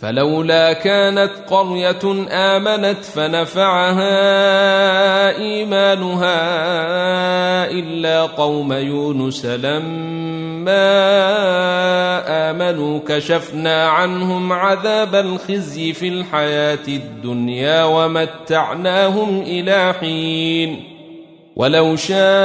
فلولا كانت قرية آمنت فنفعها إيمانها إلا قوم يونس لما آمنوا كشفنا عنهم عذاب الخزي في الحياة الدنيا ومتعناهم إلى حين ولو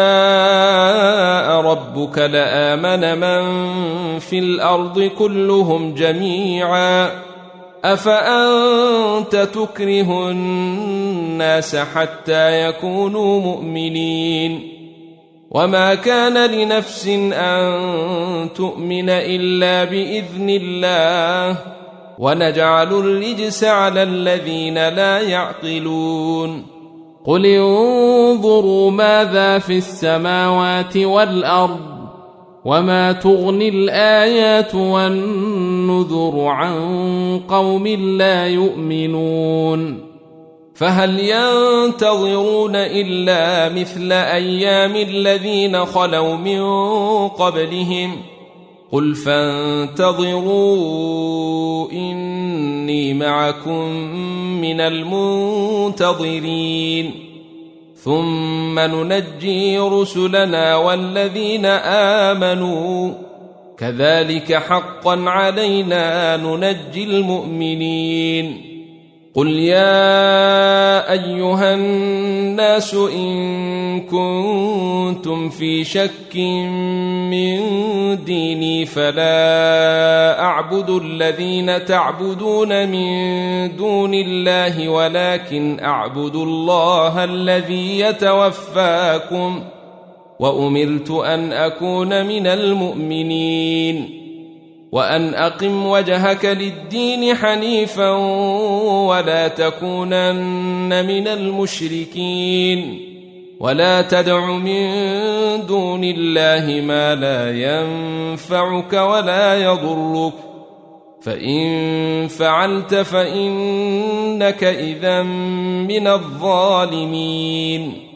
شاء ربك لآمن من في الأرض كلهم جميعا أفأنت تكره الناس حتى يكونوا مؤمنين وما كان لنفس أن تؤمن إلا بإذن الله ونجعل الرجس على الذين لا يعقلون قل انظروا ماذا في السماوات والأرض وما تغني الآيات والنذر عن قوم لا يؤمنون فهل ينتظرون إلا مثل أيام الذين خلوا من قبلهم قل فانتظروا إني معكم من المنتظرين ثم ننجي رسلنا والذين آمنوا كذلك حقا علينا ننجي المؤمنين قل يا أيها الناس إن كنتم في شك من ديني فلا أعبد الذين تعبدون من دون الله ولكن أعبد الله الذي يتوفاكم وأمرت أن أكون من المؤمنين وأن أقم وجهك للدين حنيفا ولا تكونن من المشركين ولا تدع من دون الله ما لا ينفعك ولا يضرك فإن فعلت فإنك إذا من الظالمين